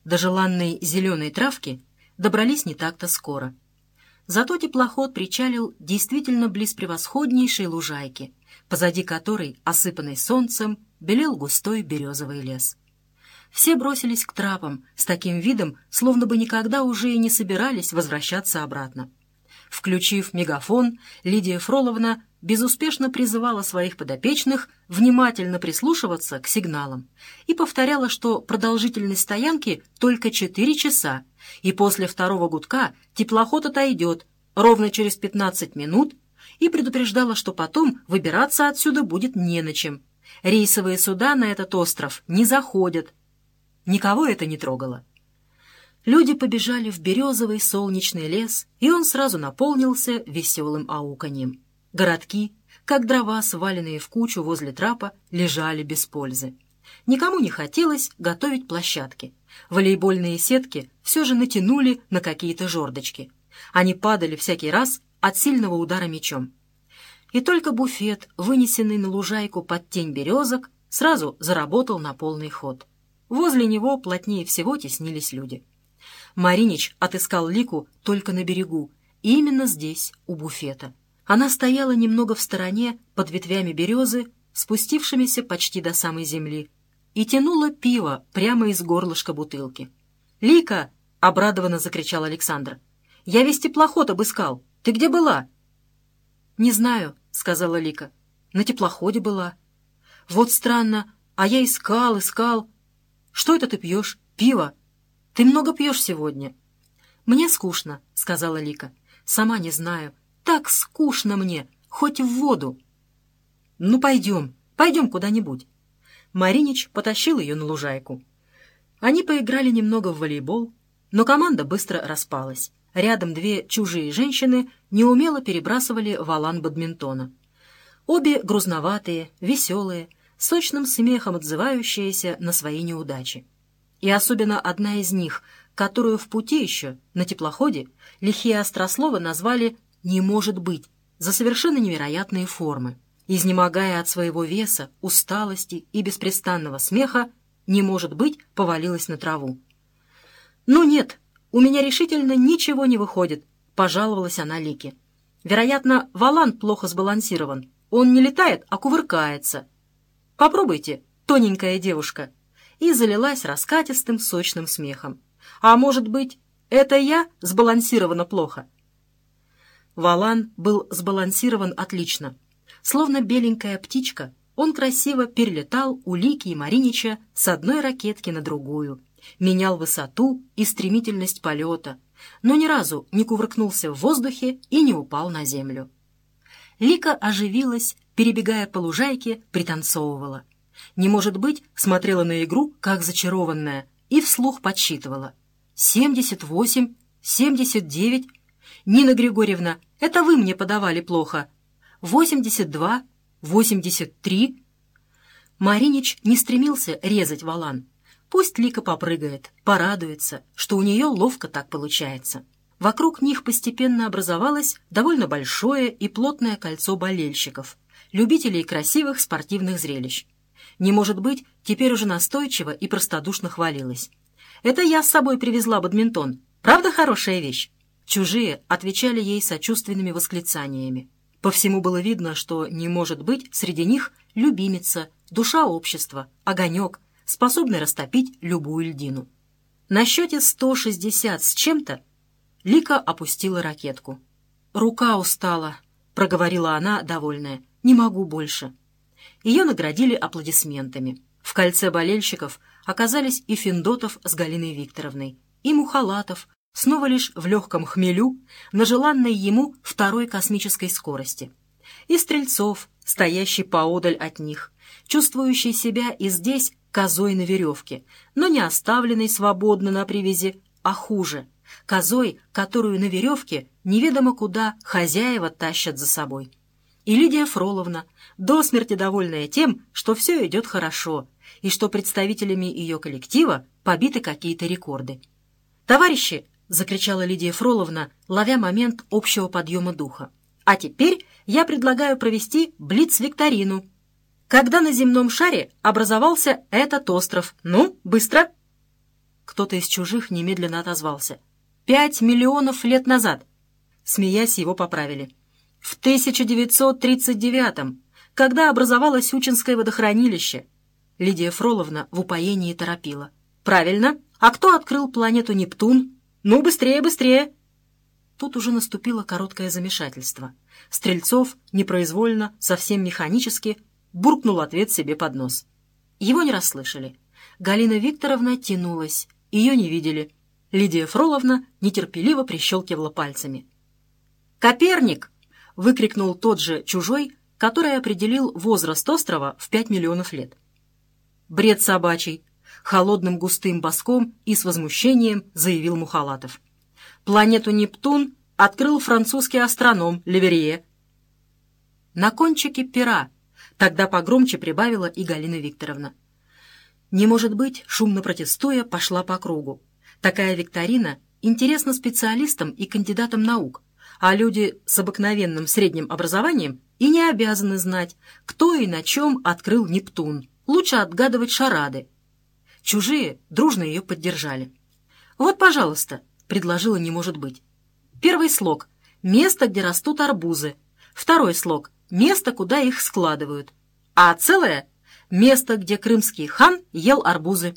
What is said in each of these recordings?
до желанной зеленой травки добрались не так-то скоро. Зато теплоход причалил действительно близ превосходнейшей лужайки, позади которой, осыпанный солнцем, белел густой березовый лес. Все бросились к трапам с таким видом, словно бы никогда уже и не собирались возвращаться обратно. Включив мегафон, Лидия Фроловна безуспешно призывала своих подопечных внимательно прислушиваться к сигналам и повторяла, что продолжительность стоянки только 4 часа, и после второго гудка теплоход отойдет ровно через 15 минут, и предупреждала, что потом выбираться отсюда будет не на чем. Рейсовые суда на этот остров не заходят. Никого это не трогало. Люди побежали в березовый солнечный лес, и он сразу наполнился веселым ауканьем. Городки, как дрова, сваленные в кучу возле трапа, лежали без пользы. Никому не хотелось готовить площадки. Волейбольные сетки все же натянули на какие-то жердочки. Они падали всякий раз от сильного удара мечом. И только буфет, вынесенный на лужайку под тень березок, сразу заработал на полный ход. Возле него плотнее всего теснились люди. Маринич отыскал Лику только на берегу, и именно здесь, у буфета. Она стояла немного в стороне, под ветвями березы, спустившимися почти до самой земли, и тянула пиво прямо из горлышка бутылки. «Лика!» — обрадованно закричал Александр. «Я весь теплоход обыскал. Ты где была?» «Не знаю», — сказала Лика. «На теплоходе была». «Вот странно, а я искал. Что это ты пьешь? Пиво? Ты много пьешь сегодня?» «Мне скучно», — сказала Лика. «Сама не знаю. Так скучно мне, хоть в воду». «Ну, пойдем куда-нибудь». Маринич потащил ее на лужайку. Они поиграли немного в волейбол, но команда быстро распалась. Рядом 2 чужие женщины неумело перебрасывали валан бадминтона. Обе грузноватые, веселые, сочным смехом отзывающиеся на свои неудачи. И особенно одна из них, которую в пути еще, на теплоходе, лихие острословы назвали «не может быть» за совершенно невероятные формы. Изнемогая от своего веса, усталости и беспрестанного смеха, «не может быть» повалилась на траву. «Ну нет, у меня решительно ничего не выходит», — пожаловалась она Лике. «Вероятно, валан плохо сбалансирован. Он не летает, а кувыркается. Попробуйте, тоненькая девушка». И залилась раскатистым сочным смехом. «А может быть, это я сбалансирована плохо?» Валан был сбалансирован отлично. Словно беленькая птичка, он красиво перелетал у Лики и Маринича с одной ракетки на другую, менял высоту и стремительность полета, но ни разу не кувыркнулся в воздухе и не упал на землю. Лика оживилась, перебегая по лужайке, пританцовывала. «Не может быть» смотрела на игру, как зачарованная, и вслух подсчитывала. 78, 79. «Нина Григорьевна, это вы мне подавали плохо. 82, 83. Маринич не стремился резать валан. Пусть Лика попрыгает, порадуется, что у нее ловко так получается. Вокруг них постепенно образовалось довольно большое и плотное кольцо болельщиков, любителей красивых спортивных зрелищ. «Не может быть» теперь уже настойчиво и простодушно хвалилась. «Это я с собой привезла бадминтон. Правда хорошая вещь?» Чужие отвечали ей сочувственными восклицаниями. По всему было видно, что «не может быть» среди них любимица, душа общества, огонек, способный растопить любую льдину. На счете 160 с чем-то Лика опустила ракетку. «Рука устала», — проговорила она, довольная. «Не могу больше». Ее наградили аплодисментами. В кольце болельщиков оказались и Финдотов с Галиной Викторовной, и Мухалатов, снова лишь в легком хмелю, на желанной ему второй космической скорости, и Стрельцов, стоящий поодаль от них, чувствующий себя и здесь козой на веревке, но не оставленной свободно на привязи, а хуже, козой, которую на веревке неведомо куда хозяева тащат за собой. И Лидия Фроловна, до смерти довольная тем, что все идет хорошо, и что представителями ее коллектива побиты какие-то рекорды. «Товарищи!» — закричала Лидия Фроловна, ловя момент общего подъема духа. «А теперь я предлагаю провести блиц-викторину. Когда на земном шаре образовался этот остров? Ну, быстро!» Кто-то из чужих немедленно отозвался. 5 миллионов лет назад. Смеясь, его поправили. В 1939-м, когда образовалось Учинское водохранилище. Лидия Фроловна в упоении торопила. «Правильно. А кто открыл планету Нептун? Ну, быстрее, быстрее!» Тут уже наступило короткое замешательство. Стрельцов непроизвольно, совсем механически, буркнул ответ себе под нос. Его не расслышали. Галина Викторовна тянулась. Ее не видели. Лидия Фроловна нетерпеливо прищелкивала пальцами. «Коперник!» — выкрикнул тот же чужой, который определил возраст острова в 5 миллионов лет. «Бред собачий!» — холодным густым баском и с возмущением заявил Мухалатов. «Планету Нептун открыл французский астроном Леверье». «На кончике пера», — тогда погромче прибавила и Галина Викторовна. «Не может быть», — шумно протестуя, пошла по кругу. «Такая викторина интересна специалистам и кандидатам наук, а люди с обыкновенным средним образованием и не обязаны знать, кто и на чем открыл Нептун. Лучше отгадывать шарады». Чужие дружно ее поддержали. «Вот, пожалуйста», — предложила «не может быть». Первый слог — место, где растут арбузы. Второй слог — место, куда их складывают. А целое — место, где крымский хан ел арбузы.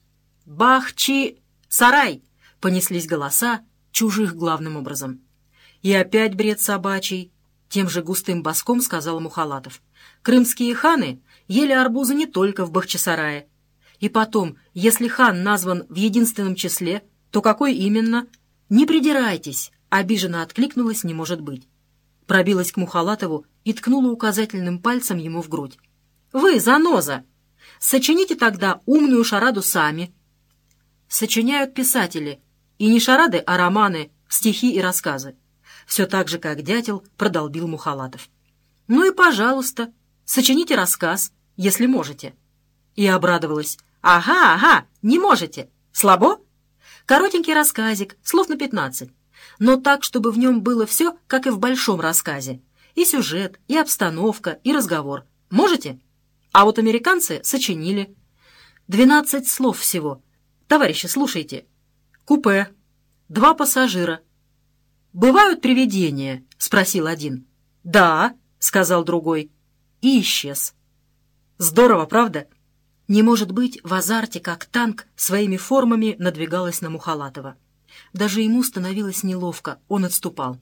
«Бахчи-сарай!» — понеслись голоса, чужих главным образом. «И опять бред собачий!» — тем же густым баском сказал Мухалатов. «Крымские ханы ели арбузы не только в Бахчисарае. И потом, если хан назван в единственном числе, то какой именно? Не придирайтесь!» — обиженно откликнулась «не может быть». Пробилась к Мухалатову и ткнула указательным пальцем ему в грудь. «Вы, заноза! Сочините тогда умную шараду сами». Сочиняют писатели, и не шарады, а романы, стихи и рассказы. Все так же, как дятел, продолбил Мухалатов. «Ну и пожалуйста, сочините рассказ, если можете». И обрадовалась. «Ага, ага, не можете. Слабо? Коротенький рассказик, слов на 15, но так, чтобы в нем было все, как и в большом рассказе. И сюжет, и обстановка, и разговор. Можете? А вот американцы сочинили. 12 слов всего. Товарищи, слушайте. Купе. 2 пассажира. «Бывают привидения?» — спросил один. «Да», — сказал другой. И исчез. Здорово, правда? Не может быть, в азарте, как танк, своими формами надвигалась на Мухалатова. Даже ему становилось неловко, он отступал.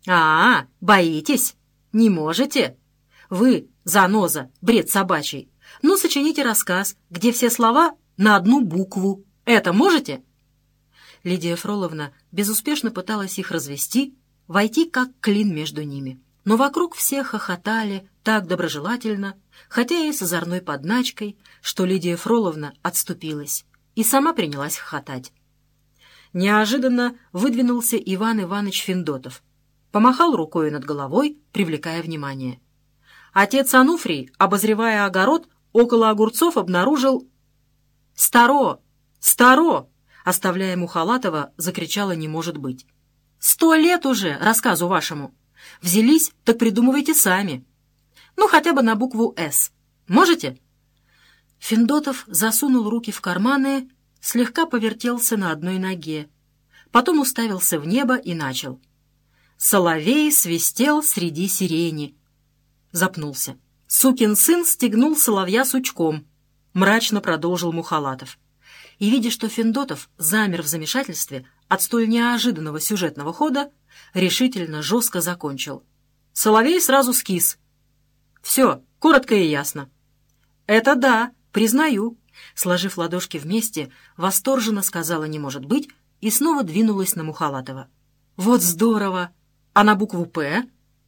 Боитесь? Не можете? Вы, заноза, бред собачий. Ну, сочините рассказ, где все слова на одну букву. Это можете?» Лидия Фроловна безуспешно пыталась их развести, войти как клин между ними. Но вокруг все хохотали так доброжелательно, хотя и с озорной подначкой, что Лидия Фроловна отступилась и сама принялась хохотать. Неожиданно выдвинулся Иван Иванович Финдотов. Помахал рукой над головой, привлекая внимание. Отец Ануфрий, обозревая огород, около огурцов обнаружил... «Старо! Старо!» Оставляя Мухалатова, закричала «не может быть». 100 лет уже рассказу вашему. Взялись, так придумывайте сами. Ну, хотя бы на букву «С». Можете?» Финдотов засунул руки в карманы, слегка повертелся на одной ноге. Потом уставился в небо и начал. «Соловей свистел среди сирени». Запнулся. «Сукин сын стегнул соловья сучком», — мрачно продолжил Мухалатов. И, видя, что Финдотов замер в замешательстве от столь неожиданного сюжетного хода, решительно, жестко закончил. Соловей сразу скис. «Все, коротко и ясно». «Это да, признаю», — сложив ладошки вместе, восторженно сказала «не может быть» и снова двинулась на Мухалатова. «Вот здорово! А на букву «П»?»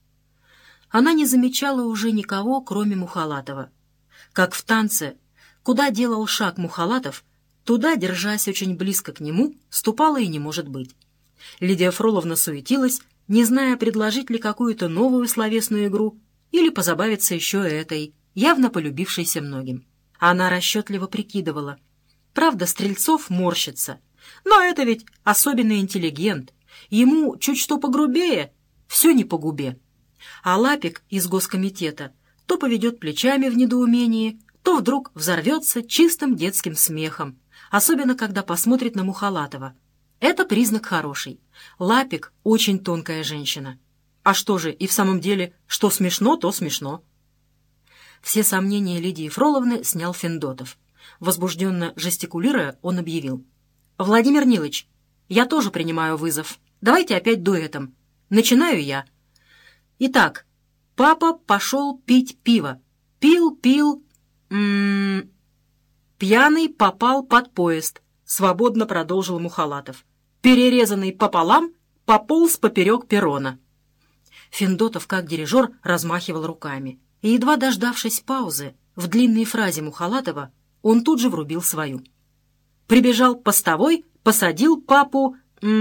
Она не замечала уже никого, кроме Мухалатова. Как в танце, куда делал шаг Мухалатов, туда, держась очень близко к нему, ступала и «не может быть». Лидия Фроловна суетилась, не зная, предложить ли какую-то новую словесную игру или позабавиться еще этой, явно полюбившейся многим. Она расчетливо прикидывала. Правда, Стрельцов морщится, но это ведь особенный интеллигент. Ему чуть что погрубее, все не по губе. А Лапик из госкомитета то поведет плечами в недоумении, то вдруг взорвется чистым детским смехом, особенно когда посмотрит на Мухалатова. Это признак хороший. Лапик — очень тонкая женщина. А что же, и в самом деле, что смешно, то смешно. Все сомнения Лидии Фроловны снял Федотов. Возбужденно жестикулируя, он объявил: «Владимир Нилыч, я тоже принимаю вызов. Давайте опять дуэтом. Начинаю я. Итак, папа пошел пить пиво. Пил. Пьяный попал под поезд», — свободно продолжил Мухалатов. «Перерезанный пополам, пополз поперек перрона». Федотов, как дирижер, размахивал руками. И, едва дождавшись паузы, в длинной фразе Мухалатова он тут же врубил свою. «Прибежал постовой, посадил папу...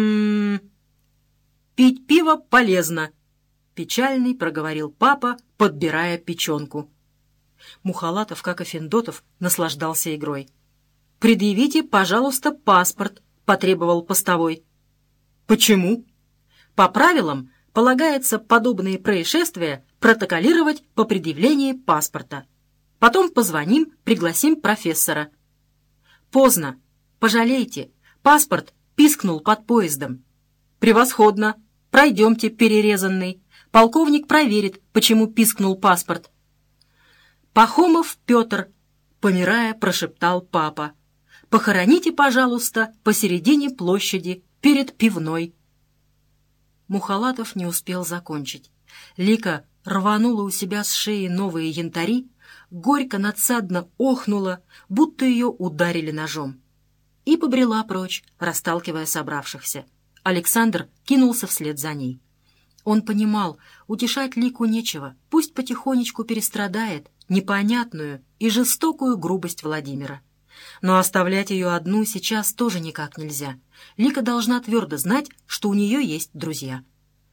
пить пиво полезно», — печальный проговорил папа, подбирая печенку. Мухалатов, как и Федотов, наслаждался игрой. «Предъявите, пожалуйста, паспорт», — потребовал постовой. «Почему?» «По правилам полагается подобные происшествия протоколировать по предъявлении паспорта. Потом позвоним, пригласим профессора». «Поздно. Пожалейте. Паспорт пискнул под поездом». «Превосходно. Пройдемте, перерезанный. Полковник проверит, почему пискнул паспорт». «Пахомов Петр», — помирая, прошептал папа. «Похороните, пожалуйста, посередине площади, перед пивной». Мухалатов не успел закончить. Лика рванула у себя с шеи новые янтари, горько надсадно охнула, будто ее ударили ножом, и побрела прочь, расталкивая собравшихся. Александр кинулся вслед за ней. Он понимал, утешать Лику нечего, пусть потихонечку перестрадает непонятную и жестокую грубость Владимира. Но оставлять ее одну сейчас тоже никак нельзя. Лика должна твердо знать, что у нее есть друзья.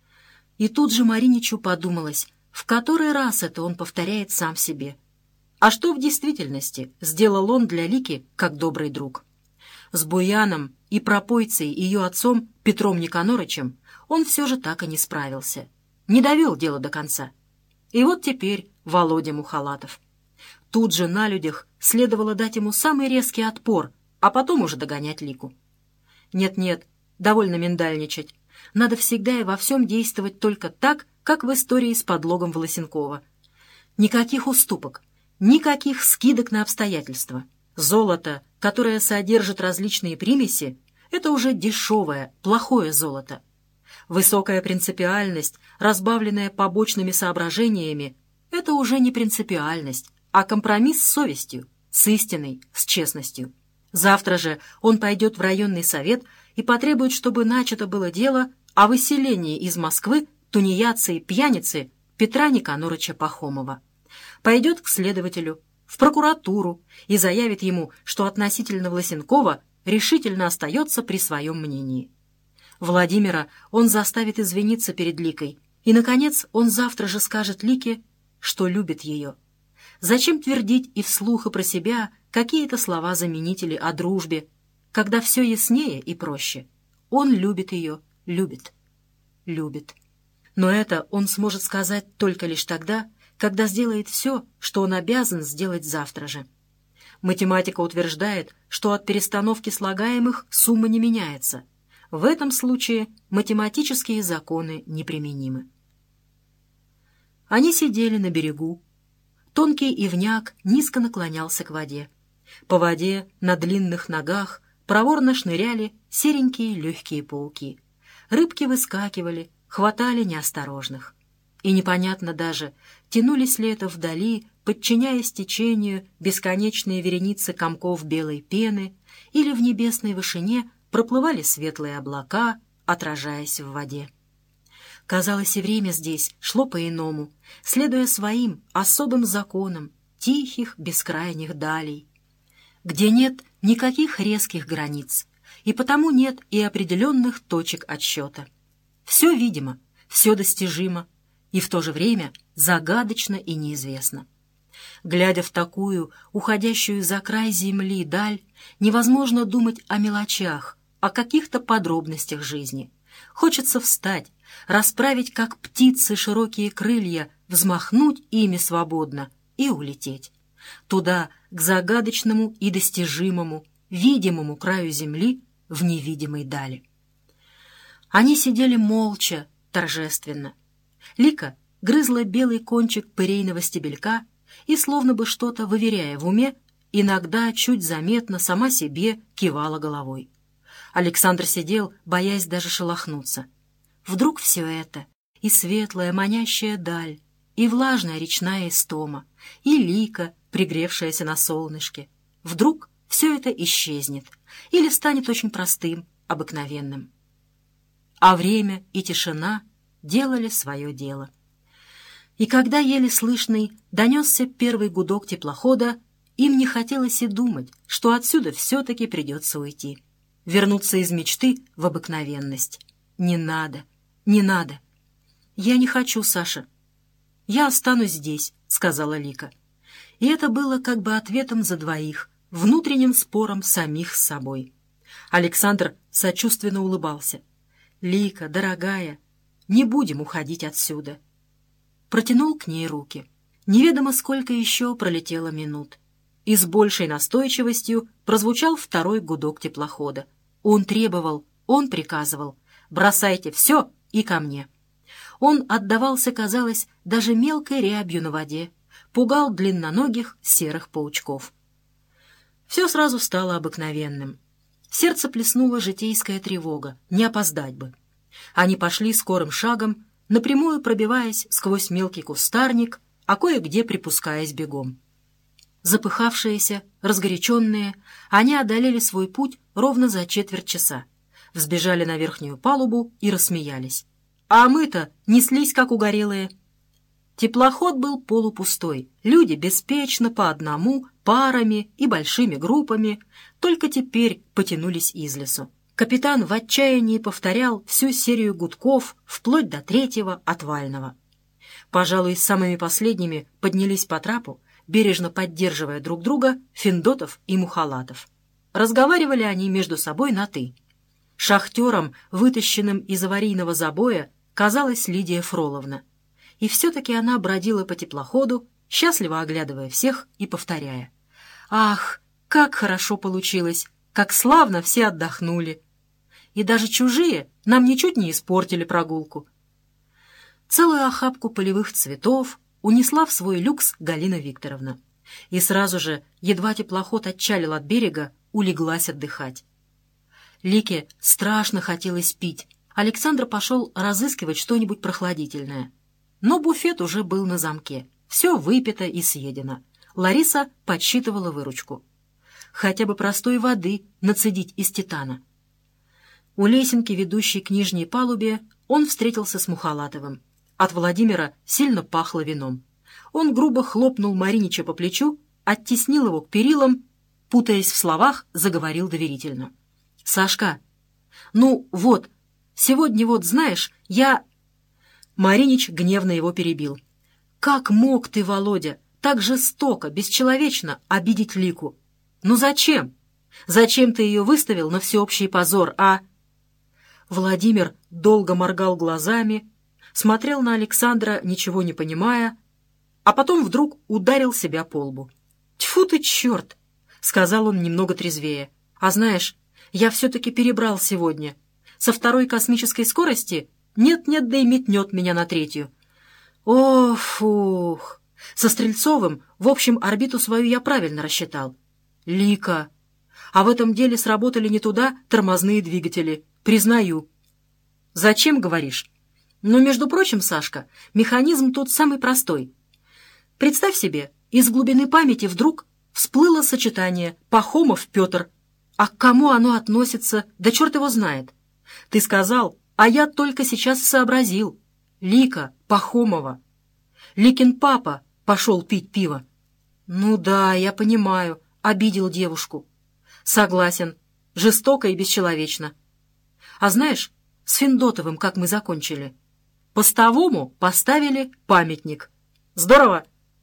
И тут же Мариничу подумалось, в который раз это он повторяет сам себе. А что в действительности сделал он для Лики как добрый друг? С Буяном и пропойцей ее отцом Петром Никонорычем он все же так и не справился. Не довел дело до конца. И вот теперь Володя Мухалатов. Тут же на людях следовало дать ему самый резкий отпор, а потом уже догонять Лику. Нет, довольно миндальничать. Надо всегда и во всем действовать только так, как в истории с подлогом Волосенкова. Никаких уступок, никаких скидок на обстоятельства. Золото, которое содержит различные примеси, это уже дешевое, плохое золото. Высокая принципиальность, разбавленная побочными соображениями, это уже не принципиальность, а компромисс с совестью, с истиной, с честностью. Завтра же он пойдет в районный совет и потребует, чтобы начато было дело о выселении из Москвы тунеядца и пьяницы Петра Никонорыча Пахомова. Пойдет к следователю, в прокуратуру и заявит ему, что относительно Власенкова решительно остается при своем мнении. Владимира он заставит извиниться перед Ликой, и, наконец, он завтра же скажет Лике, что любит ее. Зачем твердить и вслух, и про себя какие-то слова-заменители о дружбе, когда все яснее и проще? Он любит ее, любит. Но это он сможет сказать только лишь тогда, когда сделает все, что он обязан сделать завтра же. Математика утверждает, что от перестановки слагаемых сумма не меняется. В этом случае математические законы неприменимы. Они сидели на берегу. Тонкий ивняк низко наклонялся к воде. По воде на длинных ногах проворно шныряли серенькие легкие пауки. Рыбки выскакивали, хватали неосторожных. И непонятно даже, тянулись ли это вдали, подчиняясь течению, бесконечные вереницы комков белой пены, или в небесной вышине проплывали светлые облака, отражаясь в воде. Казалось, и время здесь шло по-иному, следуя своим особым законам тихих бескрайних далей, где нет никаких резких границ, и потому нет и определенных точек отсчета. Все видимо, все достижимо, и в то же время загадочно и неизвестно. Глядя в такую, уходящую за край земли даль, невозможно думать о мелочах, о каких-то подробностях жизни. Хочется встать, расправить, как птицы, широкие крылья, взмахнуть ими свободно и улететь. Туда, к загадочному и достижимому, видимому краю земли в невидимой дали. Они сидели молча, торжественно. Лика грызла белый кончик пырейного стебелька и, словно бы что-то выверяя в уме, иногда чуть заметно сама себе кивала головой. Александр сидел, боясь даже шелохнуться. Вдруг все это, и светлая манящая даль, и влажная речная истома, и Лика, пригревшаяся на солнышке, вдруг все это исчезнет или станет очень простым, обыкновенным. А время и тишина делали свое дело. И когда еле слышный донесся первый гудок теплохода, им не хотелось и думать, что отсюда все-таки придется уйти. Вернуться из мечты в обыкновенность. Не надо, не надо. «Я не хочу, Саша. Я останусь здесь», — сказала Лика. И это было как бы ответом за двоих, внутренним спором самих с собой. Александр сочувственно улыбался. «Лика, дорогая, не будем уходить отсюда». Протянул к ней руки. Неведомо сколько еще пролетело минут. И с большей настойчивостью прозвучал второй гудок теплохода. Он требовал, он приказывал: «Бросайте все и ко мне». Он отдавался, казалось, даже мелкой рябью на воде, пугал длинноногих серых паучков. Все сразу стало обыкновенным. Сердце плеснула житейская тревога, не опоздать бы. Они пошли скорым шагом, напрямую пробиваясь сквозь мелкий кустарник, а кое-где припускаясь бегом. Запыхавшиеся, разгоряченные, они одолели свой путь ровно за четверть часа, взбежали на верхнюю палубу и рассмеялись. А мы-то неслись, как угорелые. Теплоход был полупустой, люди беспечно по одному, парами и большими группами только теперь потянулись из лесу. Капитан в отчаянии повторял всю серию гудков вплоть до третьего отвального. Пожалуй, самыми последними поднялись по трапу, бережно поддерживая друг друга, Финдотов и Мухалатов. Разговаривали они между собой на «ты». Шахтером, вытащенным из аварийного забоя, казалась Лидия Фроловна. И все-таки она бродила по теплоходу, счастливо оглядывая всех и повторяя: «Ах, как хорошо получилось! Как славно все отдохнули! И даже чужие нам ничуть не испортили прогулку». Целую охапку полевых цветов унесла в свой люкс Галина Викторовна. И сразу же, едва теплоход отчалил от берега, улеглась отдыхать. Лике страшно хотелось пить. Александр пошел разыскивать что-нибудь прохладительное. Но буфет уже был на замке. Все выпито и съедено. Лариса подсчитывала выручку. Хотя бы простой воды нацедить из титана. У лесенки, ведущей к нижней палубе, он встретился с Мухалатовым. От Владимира сильно пахло вином. Он грубо хлопнул Маринича по плечу, оттеснил его к перилам, путаясь в словах, заговорил доверительно. «Сашка, ну вот, сегодня вот, знаешь, я...» Маринич гневно его перебил. «Как мог ты, Володя, так жестоко, бесчеловечно обидеть Лику? Ну зачем? Зачем ты ее выставил на всеобщий позор, а...» Владимир долго моргал глазами, смотрел на Александра, ничего не понимая, а потом вдруг ударил себя по лбу. «Тьфу ты, черт!» — сказал он немного трезвее. «А знаешь, я все-таки перебрал сегодня. Со второй космической скорости нет-нет, да и метнет меня на третью. О, фух! Со Стрельцовым, в общем, орбиту свою я правильно рассчитал. Лика! А в этом деле сработали не туда тормозные двигатели. Признаю». «Зачем, говоришь?» «Ну, между прочим, Сашка, механизм тут самый простой. Представь себе, из глубины памяти вдруг всплыло сочетание Пахомов Петр. А к кому оно относится, да черт его знает. Ты сказал, а я только сейчас сообразил. Лика Пахомова. Ликин папа пошел пить пиво». «Ну да, я понимаю, обидел девушку». «Согласен, жестоко и бесчеловечно. А знаешь, с Финдотовым как мы закончили? Постовому поставили памятник. Здорово!»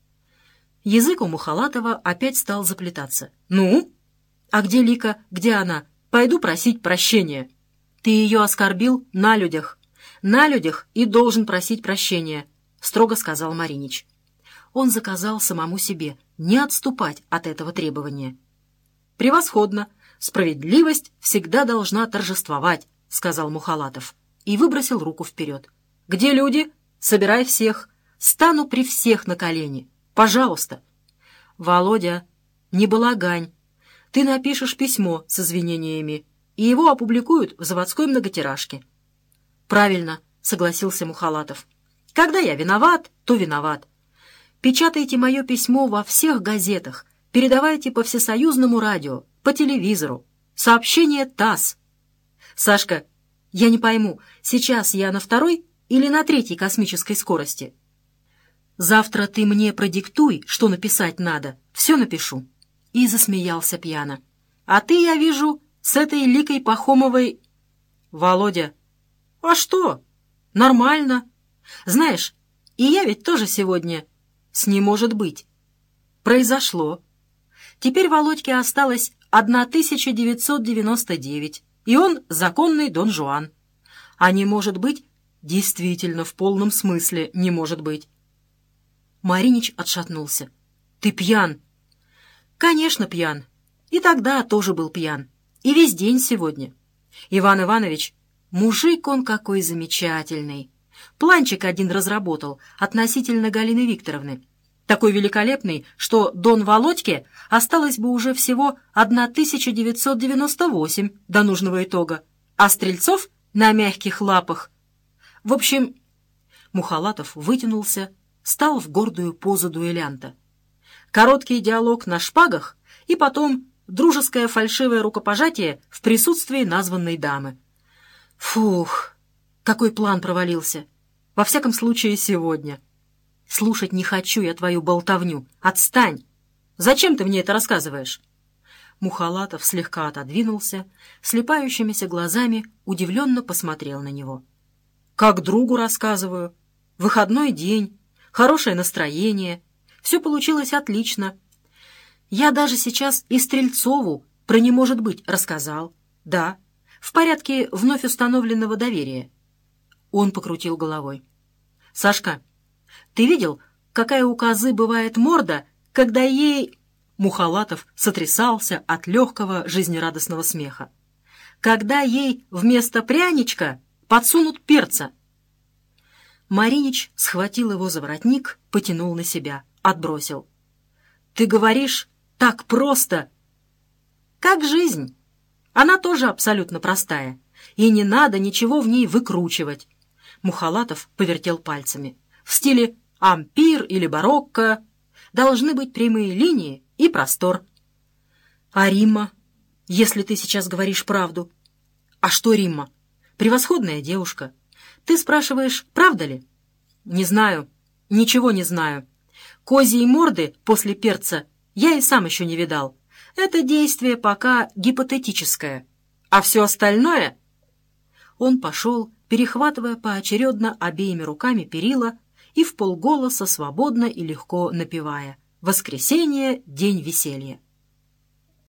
Язык у Мухалатова опять стал заплетаться. «Ну? А где Лика? Где она? Пойду просить прощения». «Ты ее оскорбил на людях. На людях и должен просить прощения», — строго сказал Маринич. Он заказал самому себе не отступать от этого требования. «Превосходно. «Справедливость всегда должна торжествовать», — сказал Мухалатов и выбросил руку вперед. «Где люди? Собирай всех. Стану при всех на колени. Пожалуйста». «Володя, не балагань. Ты напишешь письмо с извинениями, и его опубликуют в заводской многотиражке». «Правильно», — согласился Мухалатов. «Когда я виноват, то виноват. Печатайте мое письмо во всех газетах, передавайте по всесоюзному радио, по телевизору. Сообщение ТАСС. Сашка, я не пойму, сейчас я на 2-й или на 3-й космической скорости? Завтра ты мне продиктуй, что написать надо, все напишу». И засмеялся пьяно. «А ты, я вижу, с этой Ликой Пахомовой...» «Володя, а что? Нормально. Знаешь, и я ведь тоже сегодня... С «не может быть». Произошло. Теперь Володьке осталось 1999, и он законный Дон Жуан. А «не может быть» действительно в полном смысле «не может быть». Маринич отшатнулся. «Ты пьян». «Конечно, пьян. И тогда тоже был пьян. И весь день сегодня. Иван Иванович, мужик он какой замечательный. Планчик один разработал относительно Галины Викторовны. Такой великолепный, что Дон Володьке осталось бы уже всего 1998 до нужного итога, а Стрельцов на мягких лапах. В общем, Мухалатов вытянулся, стал в гордую позу дуэлянта. Короткий диалог на шпагах и потом дружеское фальшивое рукопожатие в присутствии названной дамы. Фух, какой план провалился. Во всяком случае, сегодня. Слушать не хочу я твою болтовню. Отстань! Зачем ты мне это рассказываешь?» Мухалатов слегка отодвинулся, слепающимися глазами удивленно посмотрел на него. «Как другу рассказываю. Выходной день, хорошее настроение. Все получилось отлично. Я даже сейчас и Стрельцову про «не может быть» рассказал. Да, в порядке вновь установленного доверия». Он покрутил головой. «Сашка, ты видел, какая у козы бывает морда, когда ей...» Мухалатов сотрясался от легкого жизнерадостного смеха. «Когда ей вместо пряничка подсунут перца». Маринич схватил его за воротник, потянул на себя, отбросил. «Ты говоришь так просто!» «Как жизнь. Она тоже абсолютно простая, и не надо ничего в ней выкручивать». Мухалатов повертел пальцами. «В стиле ампир или барокко должны быть прямые линии и простор». «А Римма, если ты сейчас говоришь правду?» «А что Римма? Превосходная девушка. Ты спрашиваешь, правда ли?» «Не знаю. Ничего не знаю. Козьи морды после перца я и сам еще не видал. Это действие пока гипотетическое. А все остальное...» Он пошел, перехватывая поочередно обеими руками перила и вполголоса свободно и легко напевая: «Воскресенье — день веселья».